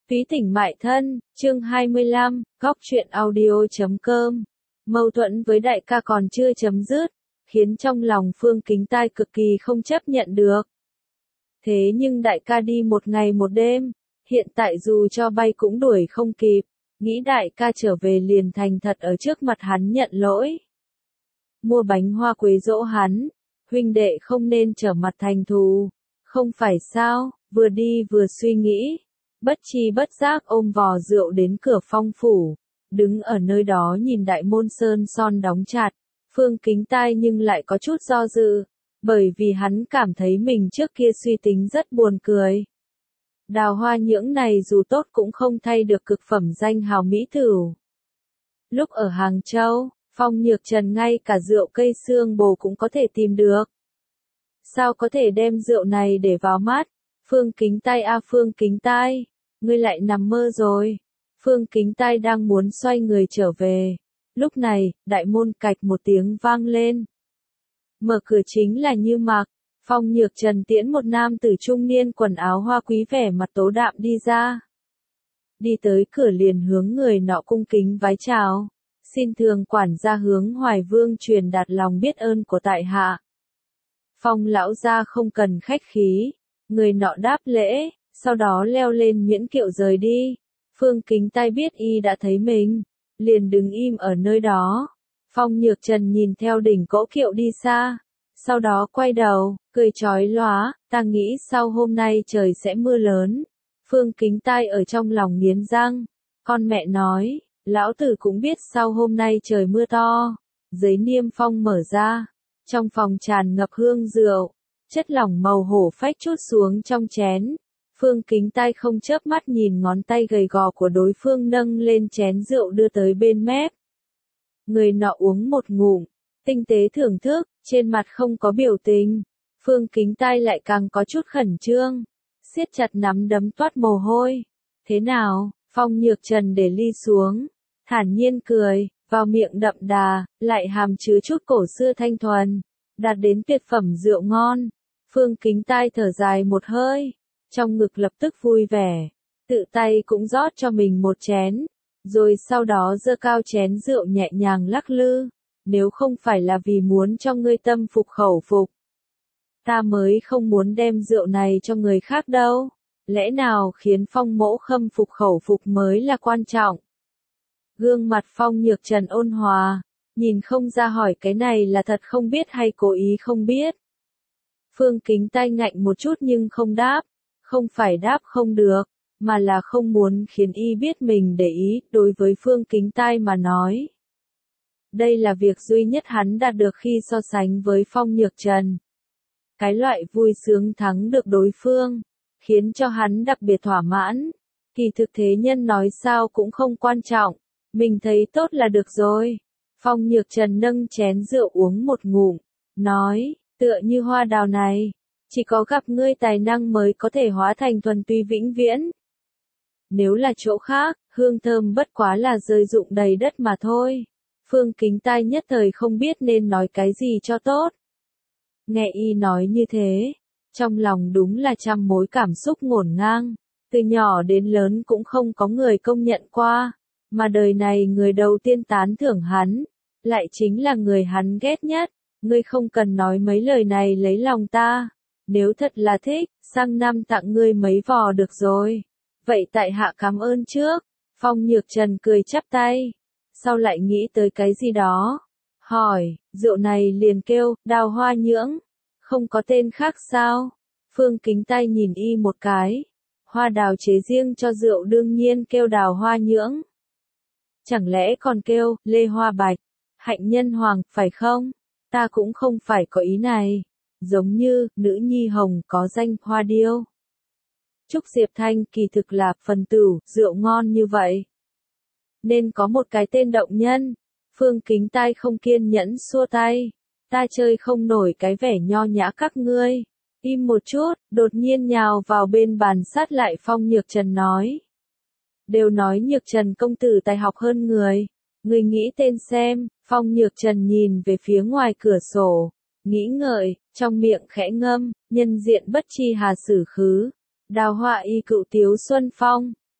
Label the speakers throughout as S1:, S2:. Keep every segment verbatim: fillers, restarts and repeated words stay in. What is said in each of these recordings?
S1: Phí Thỉnh Mại Thân, chương hai mươi lăm, góc truyện audio chấm com. Mâu thuẫn với đại ca còn chưa chấm dứt, khiến trong lòng Phương Kính Tai cực kỳ không chấp nhận được. Thế nhưng đại ca đi một ngày một đêm, hiện tại dù cho bay cũng đuổi không kịp, nghĩ đại ca trở về liền thành thật ở trước mặt hắn nhận lỗi. Mua bánh hoa quế dỗ hắn, huynh đệ không nên trở mặt thành thù, không phải sao, vừa đi vừa suy nghĩ. Bất chi bất giác ôm vò rượu đến cửa Phong phủ, đứng ở nơi đó nhìn đại môn sơn son đóng chặt, Phương Kính Tai nhưng lại có chút do dự, bởi vì hắn cảm thấy mình trước kia suy tính rất buồn cười. Đào Hoa Nhưỡng này dù tốt cũng không thay được cực phẩm danh hào mỹ tửu. Lúc ở Hàng Châu, Phong Nhược Trần ngay cả rượu cây xương bồ cũng có thể tìm được. Sao có thể đem rượu này để vào mắt? Phương Kính Tai a Phương Kính Tai, ngươi lại nằm mơ rồi. Phương Kính Tai đang muốn xoay người trở về. Lúc này, đại môn cạch một tiếng vang lên. Mở cửa chính là Như Mặc. Phong Nhược Trần tiễn một nam tử trung niên quần áo hoa quý vẻ mặt tố đạm đi ra. Đi tới cửa liền hướng người nọ cung kính vái chào. Xin thường quản gia hướng Hoài Vương truyền đạt lòng biết ơn của tại hạ. Phong lão gia không cần khách khí. Người nọ đáp lễ, sau đó leo lên miễn kiệu rời đi. Phương Kính Tai biết y đã thấy mình, liền đứng im ở nơi đó. Phong Nhược Trần nhìn theo đỉnh cỗ kiệu đi xa, sau đó quay đầu, cười chói lóa, ta nghĩ sau hôm nay trời sẽ mưa lớn. Phương Kính Tai ở trong lòng nghiến răng, con mẹ nói, lão tử cũng biết sau hôm nay trời mưa to. Giấy niêm phong mở ra, trong phòng tràn ngập hương rượu. Chất lỏng màu hổ phách chút xuống trong chén. Phương Kính Tai không chớp mắt nhìn ngón tay gầy gò của đối phương nâng lên chén rượu đưa tới bên mép. Người nọ uống một ngụm, tinh tế thưởng thức, trên mặt không có biểu tình. Phương Kính Tai lại càng có chút khẩn trương, siết chặt nắm đấm toát mồ hôi. Thế nào? Phong Nhược Trần để ly xuống, thản nhiên cười, vào miệng đậm đà, lại hàm chứa chút cổ xưa thanh thuần, đạt đến tuyệt phẩm rượu ngon. Phương Kính Tai thở dài một hơi, trong ngực lập tức vui vẻ, tự tay cũng rót cho mình một chén, rồi sau đó giơ cao chén rượu nhẹ nhàng lắc lư, nếu không phải là vì muốn cho ngươi tâm phục khẩu phục, ta mới không muốn đem rượu này cho người khác đâu, lẽ nào khiến Phong mỗ khâm phục khẩu phục mới là quan trọng. Gương mặt Phong Nhược Trần ôn hòa, nhìn không ra hỏi cái này là thật không biết hay cố ý không biết. Phương Kính Tai ngạnh một chút nhưng không đáp, không phải đáp không được, mà là không muốn khiến y biết mình để ý. Đối với Phương Kính Tai mà nói, đây là việc duy nhất hắn đạt được khi so sánh với Phong Nhược Trần. Cái loại vui sướng thắng được đối phương, khiến cho hắn đặc biệt thỏa mãn. Kỳ thực thế nhân nói sao cũng không quan trọng, mình thấy tốt là được rồi. Phong Nhược Trần nâng chén rượu uống một ngụm, nói, tựa như hoa đào này, chỉ có gặp ngươi tài năng mới có thể hóa thành thuần túy vĩnh viễn. Nếu là chỗ khác, hương thơm bất quá là rơi rụng đầy đất mà thôi. Phương Kính Tai nhất thời không biết nên nói cái gì cho tốt. Nghe y nói như thế, trong lòng đúng là trăm mối cảm xúc ngổn ngang, từ nhỏ đến lớn cũng không có người công nhận qua, mà đời này người đầu tiên tán thưởng hắn, lại chính là người hắn ghét nhất. Ngươi không cần nói mấy lời này lấy lòng ta, nếu thật là thích, sang năm tặng ngươi mấy vò được rồi. Vậy tại hạ cảm ơn trước. Phong Nhược Trần cười chắp tay, sau lại nghĩ tới cái gì đó, hỏi, rượu này liền kêu, Đào Hoa Nhưỡng, không có tên khác sao? Phương Kính Tai nhìn y một cái, hoa đào chế riêng cho rượu đương nhiên kêu Đào Hoa Nhưỡng. Chẳng lẽ còn kêu, Lê Hoa Bạch, Hạnh Nhân Hoàng, phải không? Ta cũng không phải có ý này, giống như, nữ nhi hồng có danh Hoa Điêu. Trúc Diệp Thanh kỳ thực là phần tử, rượu ngon như vậy, nên có một cái tên động nhân. Phương Kính Tai không kiên nhẫn xua tay, ta chơi không nổi cái vẻ nho nhã các ngươi. Im một chút, đột nhiên nhào vào bên bàn sát lại Phong Nhược Trần nói. Đều nói Nhược Trần công tử tài học hơn người, người nghĩ tên xem. Phong Nhược Trần nhìn về phía ngoài cửa sổ, nghĩ ngợi, trong miệng khẽ ngâm, nhân diện bất chi hà sử khứ, đào hoa y cựu tiếu xuân phong.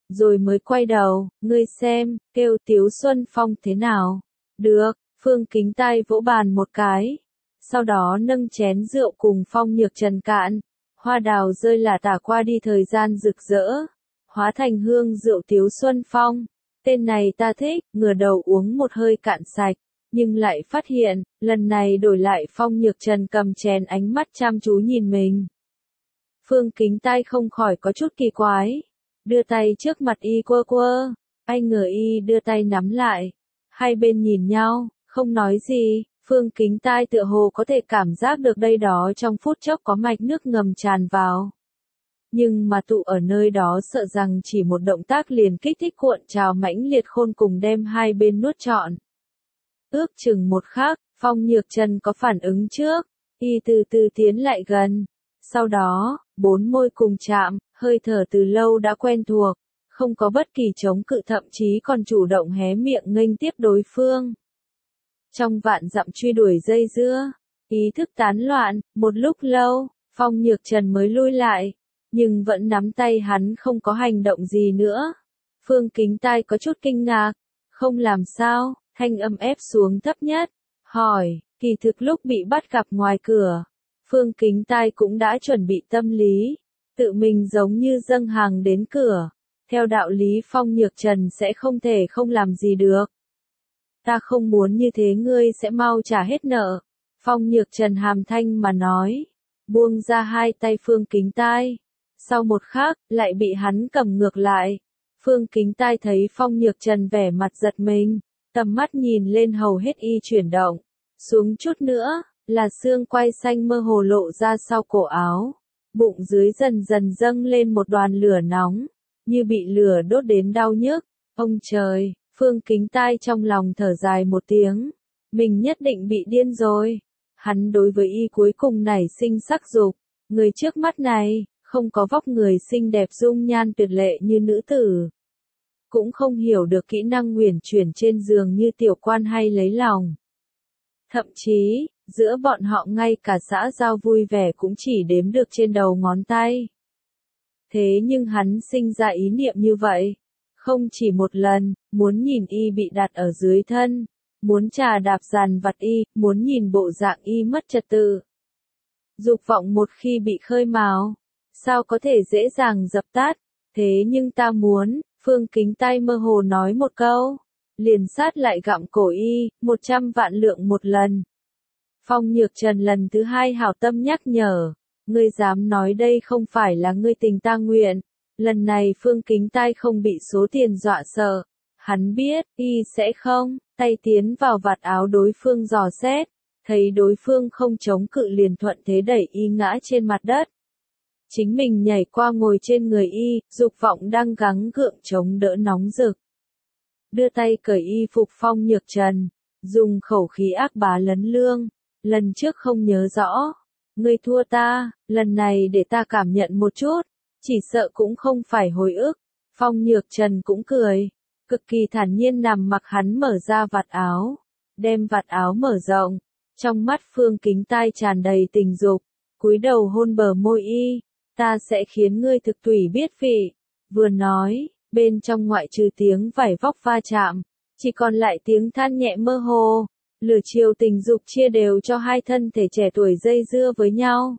S1: rồi mới quay đầu, ngươi xem, kêu Tiếu Xuân Phong thế nào? Được, Phương Kính Tai vỗ bàn một cái. Sau đó nâng chén rượu cùng Phong Nhược Trần cạn. Hoa đào rơi là tả qua đi thời gian rực rỡ. Hóa thành hương rượu Tiếu Xuân Phong. Tên này ta thích, ngửa đầu uống một hơi cạn sạch. Nhưng lại phát hiện, lần này đổi lại Phong Nhược Trần cầm chén ánh mắt chăm chú nhìn mình. Phương Kính Tai không khỏi có chút kỳ quái. Đưa tay trước mặt y quơ quơ. Anh ngờ y đưa tay nắm lại. Hai bên nhìn nhau, không nói gì. Phương Kính Tai tựa hồ có thể cảm giác được đây đó trong phút chốc có mạch nước ngầm tràn vào. Nhưng mà tụ ở nơi đó sợ rằng chỉ một động tác liền kích thích cuộn trào mãnh liệt khôn cùng đem hai bên nuốt trọn. Ước chừng một khắc, Phong Nhược Trần có phản ứng trước, y từ từ tiến lại gần. Sau đó, bốn môi cùng chạm, hơi thở từ lâu đã quen thuộc, không có bất kỳ chống cự thậm chí còn chủ động hé miệng nghênh tiếp đối phương. Trong vạn dặm truy đuổi dây dưa, ý thức tán loạn, một lúc lâu, Phong Nhược Trần mới lui lại, nhưng vẫn nắm tay hắn không có hành động gì nữa. Phương Kính Tai có chút kinh ngạc, không làm sao, thanh âm ép xuống thấp nhất, hỏi, kỳ thực lúc bị bắt gặp ngoài cửa, Phương Kính Tai cũng đã chuẩn bị tâm lý, tự mình giống như dâng hàng đến cửa, theo đạo lý Phong Nhược Trần sẽ không thể không làm gì được. Ta không muốn như thế ngươi sẽ mau trả hết nợ. Phong Nhược Trần hàm thanh mà nói, buông ra hai tay Phương Kính Tai. Sau một khắc, lại bị hắn cầm ngược lại. Phương Kính Tai thấy Phong Nhược Trần vẻ mặt giật mình, tầm mắt nhìn lên hầu hết y chuyển động. Xuống chút nữa, là xương quai xanh mơ hồ lộ ra sau cổ áo. Bụng dưới dần dần dâng lên một đoàn lửa nóng, như bị lửa đốt đến đau nhức. Ông trời! Phương Kính Tai trong lòng thở dài một tiếng. Mình nhất định bị điên rồi. Hắn đối với y cuối cùng nảy sinh sắc dục. Người trước mắt này, không có vóc người xinh đẹp dung nhan tuyệt lệ như nữ tử. Cũng không hiểu được kỹ năng uyển chuyển trên giường như tiểu quan hay lấy lòng. Thậm chí, giữa bọn họ ngay cả xã giao vui vẻ cũng chỉ đếm được trên đầu ngón tay. Thế nhưng hắn sinh ra ý niệm như vậy. Không chỉ một lần, muốn nhìn y bị đặt ở dưới thân, muốn trà đạp dàn vặt y, muốn nhìn bộ dạng y mất trật tự. Dục vọng một khi bị khơi mào, sao có thể dễ dàng dập tắt, thế nhưng ta muốn, Phương Kính Tai mơ hồ nói một câu, liền sát lại gặm cổ y, một trăm vạn lượng một lần. Phong Nhược Trần lần thứ hai hảo tâm nhắc nhở, ngươi dám nói đây không phải là ngươi tình ta nguyện. Lần này Phương Kính Tai không bị số tiền dọa sợ. Hắn biết, y sẽ không, tay tiến vào vạt áo đối phương dò xét. Thấy đối phương không chống cự liền thuận thế đẩy y ngã trên mặt đất. Chính mình nhảy qua ngồi trên người y, dục vọng đang gắng gượng chống đỡ nóng rực. Đưa tay cởi y phục Phong Nhược Trần, dùng khẩu khí ác bá lấn lương. Lần trước không nhớ rõ. Ngươi thua ta, lần này để ta cảm nhận một chút. Chỉ sợ cũng không phải hồi ức. Phong Nhược Trần cũng cười, cực kỳ thản nhiên nằm mặc hắn mở ra vạt áo, đem vạt áo mở rộng, trong mắt Phương Kính Tai tràn đầy tình dục, cúi đầu hôn bờ môi y, ta sẽ khiến ngươi thực tùy biết vị. Vừa nói, bên trong ngoại trừ tiếng vải vóc va chạm, chỉ còn lại tiếng than nhẹ mơ hồ, lửa chiều tình dục chia đều cho hai thân thể trẻ tuổi dây dưa với nhau.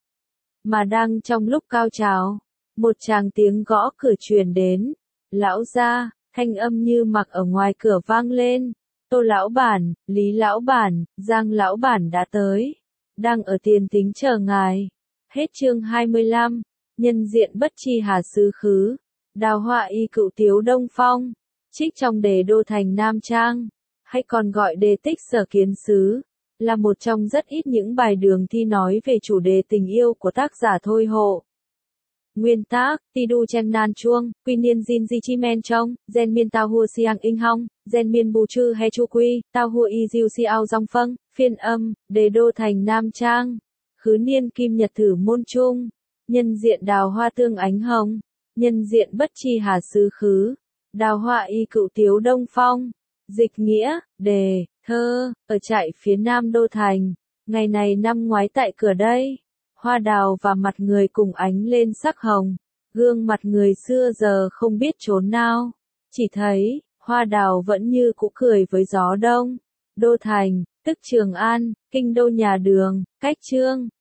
S1: Mà đang trong lúc cao trào, một tràng tiếng gõ cửa truyền đến. Lão gia, thanh âm như mặc ở ngoài cửa vang lên. Tô lão bản, Lý lão bản, Giang lão bản đã tới. Đang ở tiền tính chờ ngài. Hết chương hai mươi lăm. Nhân diện bất chi hà xứ khứ. Đào họa y cựu Tiếu Đông Phong. Trích trong đề đô thành Nam Trang. Hay còn gọi đề tích sở kiến sứ. Là một trong rất ít những bài đường thi nói về chủ đề tình yêu của tác giả Thôi Hộ. Nguyên tác, Tidu Chen Nan Chuông, Quy Niên Jin Ji Chi Men Trong, Gen Miên Tao Hua Siang In Hong, Gen Miên Bù Chư He Chu Quy, Tao Hua Y Diu Xiao Dong Phâng, phiên âm, đề đô thành Nam Trang, khứ niên kim nhật thử môn trung, nhân diện đào hoa tương ánh hồng, nhân diện bất chi hà xứ khứ, đào hoa y cựu Tiếu Đông Phong, dịch nghĩa, đề, thơ, ở trại phía nam đô thành, ngày này năm ngoái tại cửa đây. Hoa đào và mặt người cùng ánh lên sắc hồng, Gương mặt người xưa giờ không biết chốn nào, chỉ thấy, hoa đào vẫn như cũ cười với gió đông. Đô thành, tức Trường An, kinh đô nhà Đường, cách Trương